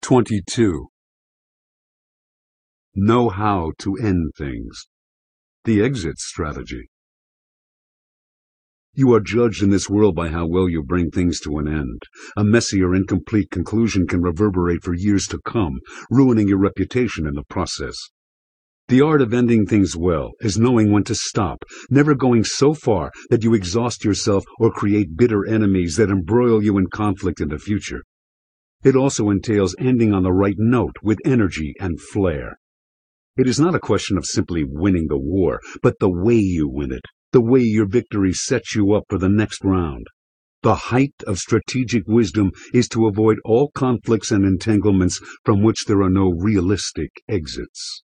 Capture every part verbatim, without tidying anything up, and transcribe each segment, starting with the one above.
twenty-two. Know how to end things. The exit strategy. You are judged in this world by how well you bring things to an end. A messy or incomplete conclusion can reverberate for years to come, ruining your reputation in the process. The art of ending things well is knowing when to stop, never going so far that you exhaust yourself or create bitter enemies that embroil you in conflict in the future. It also entails ending on the right note with energy and flair. It is not a question of simply winning the war, but the way you win it, the way your victory sets you up for the next round. The height of strategic wisdom is to avoid all conflicts and entanglements from which there are no realistic exits.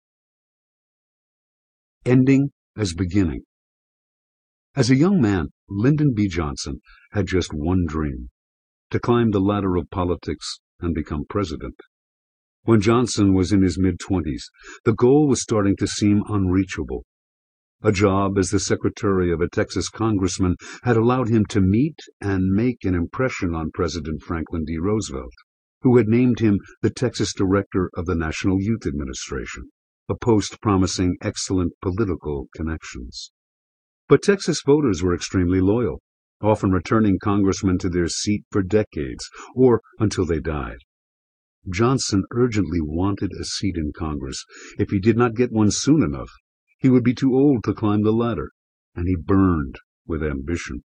Ending as beginning. As a young man, Lyndon B. Johnson had just one dream: to climb the ladder of politics and become president. When Johnson was in his mid-twenties, the goal was starting to seem unreachable. A job as the secretary of a Texas congressman had allowed him to meet and make an impression on President Franklin D. Roosevelt, who had named him the Texas director of the National Youth Administration, a post promising excellent political connections. But Texas voters were extremely loyal, often returning congressmen to their seat for decades, or until they died. Johnson urgently wanted a seat in Congress. If he did not get one soon enough, he would be too old to climb the ladder, and he burned with ambition.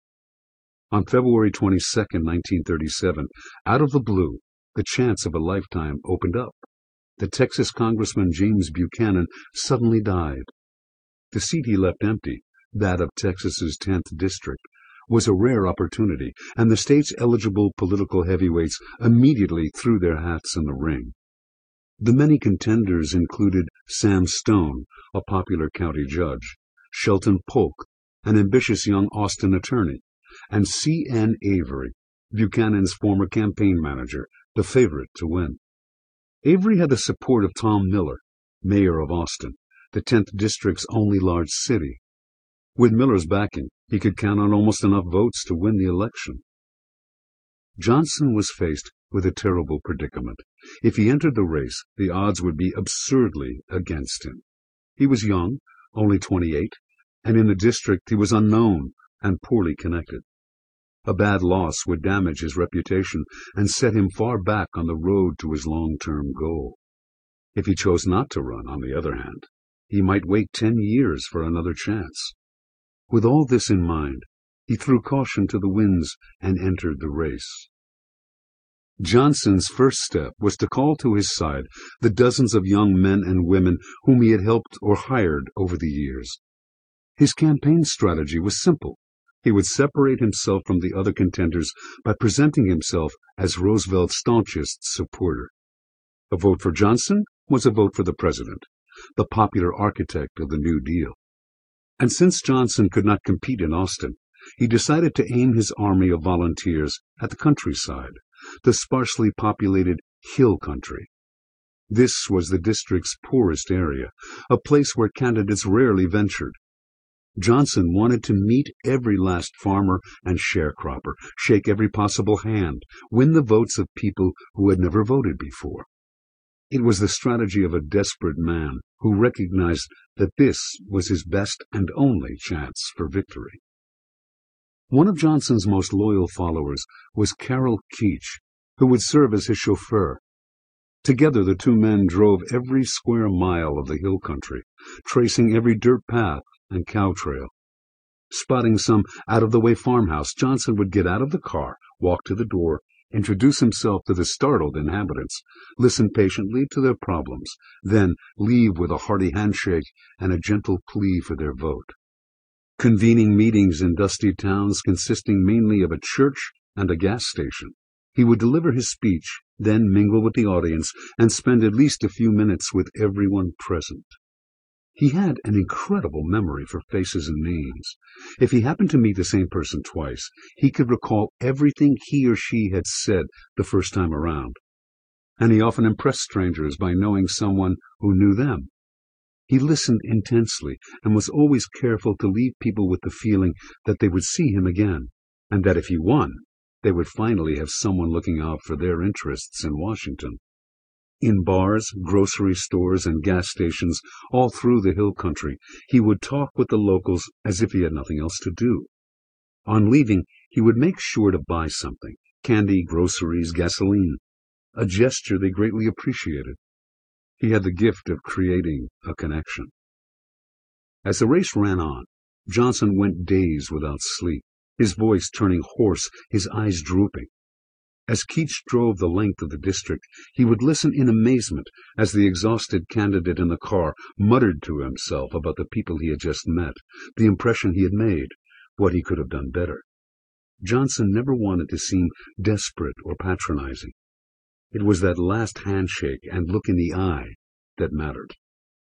On February twenty-second, nineteen thirty-seven, out of the blue, the chance of a lifetime opened up. The Texas Congressman James Buchanan suddenly died. The seat he left empty, that of Texas's tenth district, was a rare opportunity, and the state's eligible political heavyweights immediately threw their hats in the ring. The many contenders included Sam Stone, a popular county judge, Shelton Polk, an ambitious young Austin attorney, and C N Avery, Buchanan's former campaign manager, the favorite to win. Avery had the support of Tom Miller, mayor of Austin, the tenth district's only large city. With Miller's backing, he could count on almost enough votes to win the election. Johnson was faced with a terrible predicament. If he entered the race, the odds would be absurdly against him. He was young, only twenty-eight, and in the district he was unknown and poorly connected. A bad loss would damage his reputation and set him far back on the road to his long-term goal. If he chose not to run, on the other hand, he might wait ten years for another chance. With all this in mind, he threw caution to the winds and entered the race. Johnson's first step was to call to his side the dozens of young men and women whom he had helped or hired over the years. His campaign strategy was simple. He would separate himself from the other contenders by presenting himself as Roosevelt's staunchest supporter. A vote for Johnson was a vote for the president, the popular architect of the New Deal. And since Johnson could not compete in Austin, he decided to aim his army of volunteers at the countryside, the sparsely populated hill country. This was the district's poorest area, a place where candidates rarely ventured. Johnson wanted to meet every last farmer and sharecropper, shake every possible hand, win the votes of people who had never voted before. It was the strategy of a desperate man who recognized that this was his best and only chance for victory. One of Johnson's most loyal followers was Carroll Keach, who would serve as his chauffeur. Together the two men drove every square mile of the hill country, tracing every dirt path and cow trail. Spotting some out-of-the-way farmhouse, Johnson would get out of the car, walk to the door, introduce himself to the startled inhabitants, listen patiently to their problems, then leave with a hearty handshake and a gentle plea for their vote. Convening meetings in dusty towns consisting mainly of a church and a gas station, he would deliver his speech, then mingle with the audience and spend at least a few minutes with everyone present. He had an incredible memory for faces and names. If he happened to meet the same person twice, he could recall everything he or she had said the first time around. And he often impressed strangers by knowing someone who knew them. He listened intensely and was always careful to leave people with the feeling that they would see him again, and that if he won, they would finally have someone looking out for their interests in Washington. In bars, grocery stores, and gas stations all through the hill country, he would talk with the locals as if he had nothing else to do. On leaving, he would make sure to buy something: candy, groceries, gasoline, a gesture they greatly appreciated. He had the gift of creating a connection. As the race ran on, Johnson went days without sleep, his voice turning hoarse, his eyes drooping. As Keats drove the length of the district, he would listen in amazement as the exhausted candidate in the car muttered to himself about the people he had just met, the impression he had made, what he could have done better. Johnson never wanted to seem desperate or patronizing. It was that last handshake and look in the eye that mattered.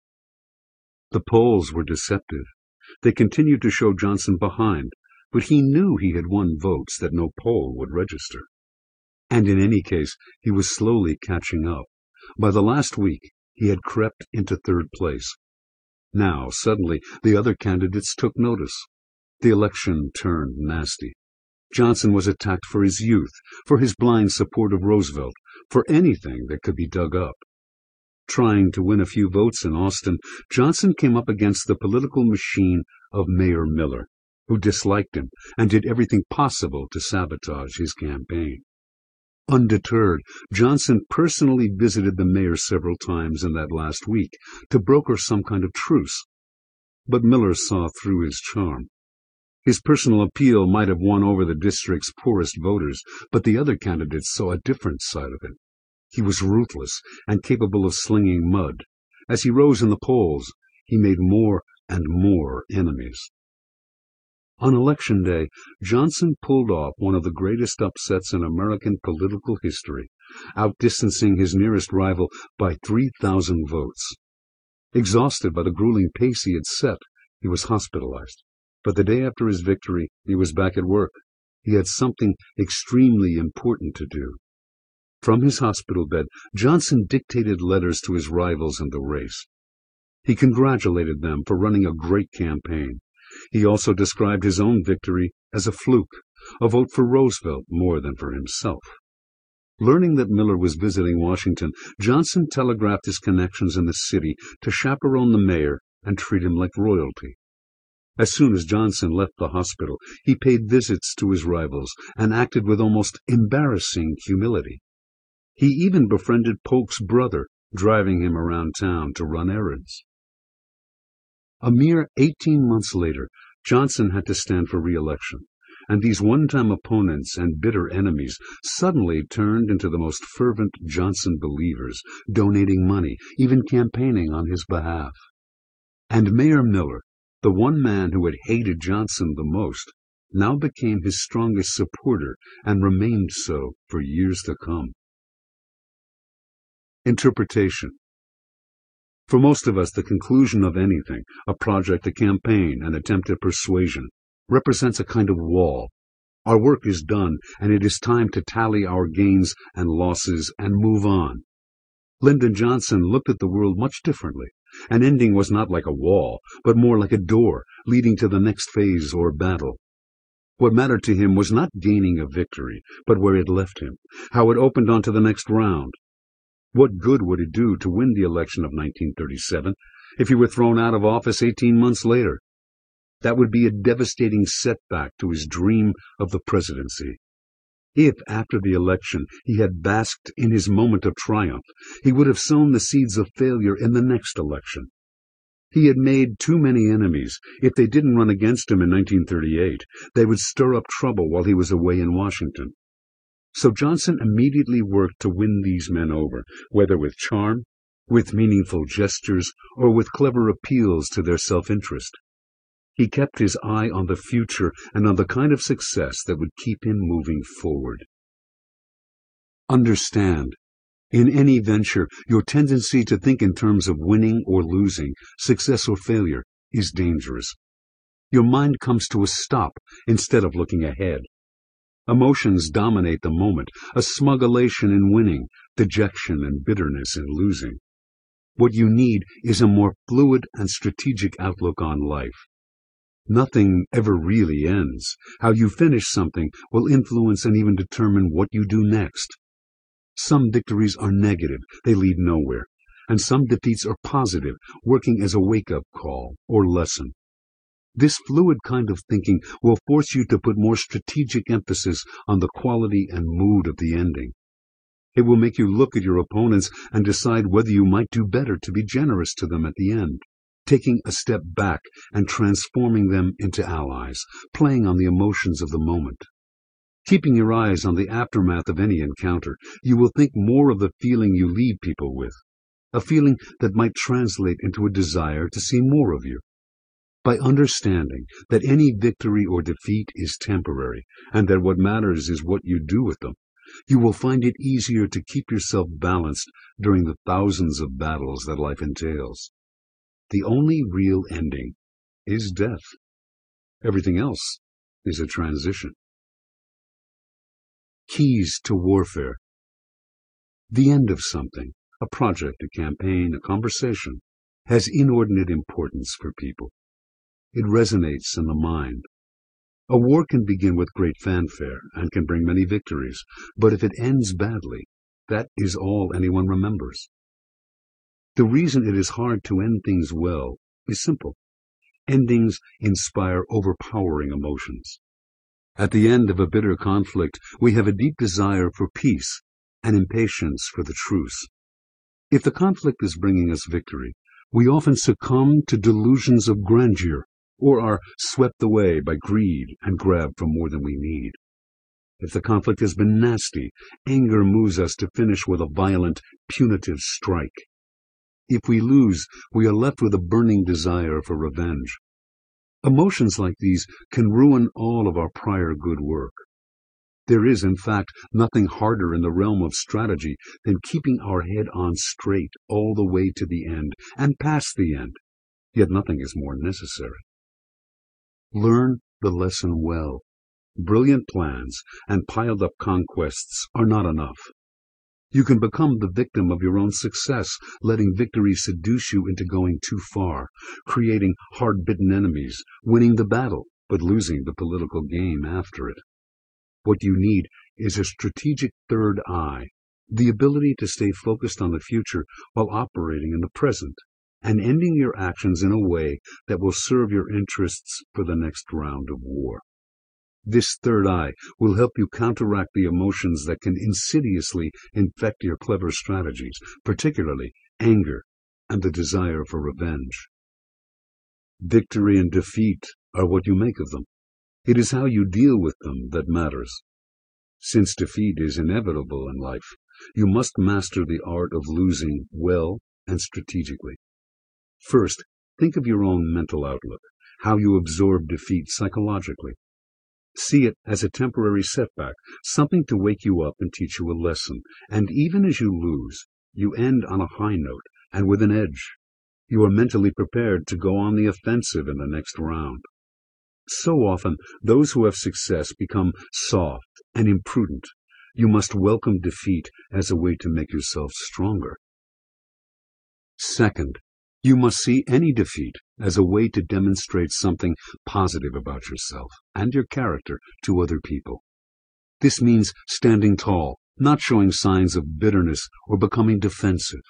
The polls were deceptive. They continued to show Johnson behind, but he knew he had won votes that no poll would register. And in any case, he was slowly catching up. By the last week, he had crept into third place. Now, suddenly, the other candidates took notice. The election turned nasty. Johnson was attacked for his youth, for his blind support of Roosevelt, for anything that could be dug up. Trying to win a few votes in Austin, Johnson came up against the political machine of Mayor Miller, who disliked him and did everything possible to sabotage his campaign. Undeterred, Johnson personally visited the mayor several times in that last week to broker some kind of truce. But Miller saw through his charm. His personal appeal might have won over the district's poorest voters, but the other candidates saw a different side of him. He was ruthless and capable of slinging mud. As he rose in the polls, he made more and more enemies. On Election Day, Johnson pulled off one of the greatest upsets in American political history, outdistancing his nearest rival by three thousand votes. Exhausted by the grueling pace he had set, he was hospitalized. But the day after his victory, he was back at work. He had something extremely important to do. From his hospital bed, Johnson dictated letters to his rivals in the race. He congratulated them for running a great campaign. He also described his own victory as a fluke, a vote for Roosevelt more than for himself. Learning that Miller was visiting Washington, Johnson telegraphed his connections in the city to chaperone the mayor and treat him like royalty. As soon as Johnson left the hospital, he paid visits to his rivals and acted with almost embarrassing humility. He even befriended Polk's brother, driving him around town to run errands. A mere eighteen months later, Johnson had to stand for re-election, and these one-time opponents and bitter enemies suddenly turned into the most fervent Johnson believers, donating money, even campaigning on his behalf. And Mayor Miller, the one man who had hated Johnson the most, now became his strongest supporter and remained so for years to come. Interpretation. For most of us, the conclusion of anything, a project, a campaign, an attempt at persuasion, represents a kind of wall. Our work is done, and it is time to tally our gains and losses and move on. Lyndon Johnson looked at the world much differently. An ending was not like a wall, but more like a door leading to the next phase or battle. What mattered to him was not gaining a victory, but where it left him, how it opened onto the next round. What good would it do to win the election of nineteen thirty-seven if he were thrown out of office eighteen months later? That would be a devastating setback to his dream of the presidency. If, after the election, he had basked in his moment of triumph, he would have sown the seeds of failure in the next election. He had made too many enemies. If they didn't run against him in nineteen thirty-eight, they would stir up trouble while he was away in Washington. So Johnson immediately worked to win these men over, whether with charm, with meaningful gestures, or with clever appeals to their self-interest. He kept his eye on the future and on the kind of success that would keep him moving forward. Understand, in any venture, your tendency to think in terms of winning or losing, success or failure, is dangerous. Your mind comes to a stop instead of looking ahead. Emotions dominate the moment, a smug elation in winning, dejection and bitterness in losing. What you need is a more fluid and strategic outlook on life. Nothing ever really ends. How you finish something will influence and even determine what you do next. Some victories are negative, they lead nowhere, and some defeats are positive, working as a wake-up call or lesson. This fluid kind of thinking will force you to put more strategic emphasis on the quality and mood of the ending. It will make you look at your opponents and decide whether you might do better to be generous to them at the end, taking a step back and transforming them into allies, playing on the emotions of the moment. Keeping your eyes on the aftermath of any encounter, you will think more of the feeling you leave people with, a feeling that might translate into a desire to see more of you. By understanding that any victory or defeat is temporary, and that what matters is what you do with them, you will find it easier to keep yourself balanced during the thousands of battles that life entails. The only real ending is death. Everything else is a transition. Keys to warfare. The end of something, a project, a campaign, a conversation, has inordinate importance for people. It resonates in the mind. A war can begin with great fanfare and can bring many victories, but if it ends badly, that is all anyone remembers. The reason it is hard to end things well is simple. Endings inspire overpowering emotions. At the end of a bitter conflict, we have a deep desire for peace and impatience for the truce. If the conflict is bringing us victory, we often succumb to delusions of grandeur, or are swept away by greed and grab for more than we need. If the conflict has been nasty, anger moves us to finish with a violent, punitive strike. If we lose, we are left with a burning desire for revenge. Emotions like these can ruin all of our prior good work. There is, in fact, nothing harder in the realm of strategy than keeping our head on straight all the way to the end and past the end, yet nothing is more necessary. Learn the lesson well. Brilliant plans and piled-up conquests are not enough. You can become the victim of your own success, letting victory seduce you into going too far, creating hard-bitten enemies, winning the battle, but losing the political game after it. What you need is a strategic third eye, the ability to stay focused on the future while operating in the present, and ending your actions in a way that will serve your interests for the next round of war. This third eye will help you counteract the emotions that can insidiously infect your clever strategies, particularly anger and the desire for revenge. Victory and defeat are what you make of them. It is how you deal with them that matters. Since defeat is inevitable in life, you must master the art of losing well and strategically. First, think of your own mental outlook, how you absorb defeat psychologically. See it as a temporary setback, something to wake you up and teach you a lesson, and even as you lose, you end on a high note and with an edge. You are mentally prepared to go on the offensive in the next round. So often, those who have success become soft and imprudent. You must welcome defeat as a way to make yourself stronger. Second, you must see any defeat as a way to demonstrate something positive about yourself and your character to other people. This means standing tall, not showing signs of bitterness or becoming defensive.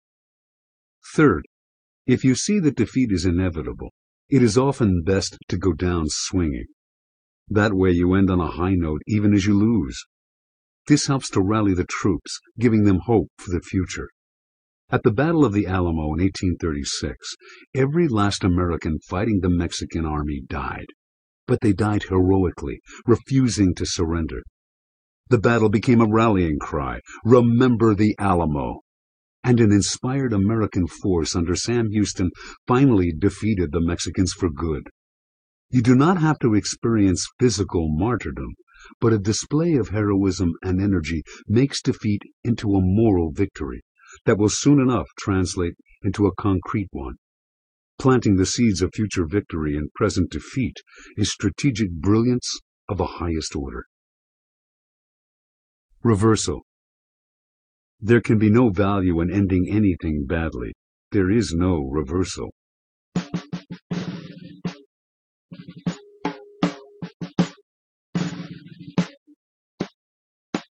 Third, if you see that defeat is inevitable, it is often best to go down swinging. That way you end on a high note even as you lose. This helps to rally the troops, giving them hope for the future. At the Battle of the Alamo in eighteen thirty-six, every last American fighting the Mexican army died. But they died heroically, refusing to surrender. The battle became a rallying cry, "Remember the Alamo!" And an inspired American force under Sam Houston finally defeated the Mexicans for good. You do not have to experience physical martyrdom, but a display of heroism and energy makes defeat into a moral victory that will soon enough translate into a concrete one. Planting the seeds of future victory in present defeat is strategic brilliance of the highest order. Reversal. There can be no value in ending anything badly. There is no reversal.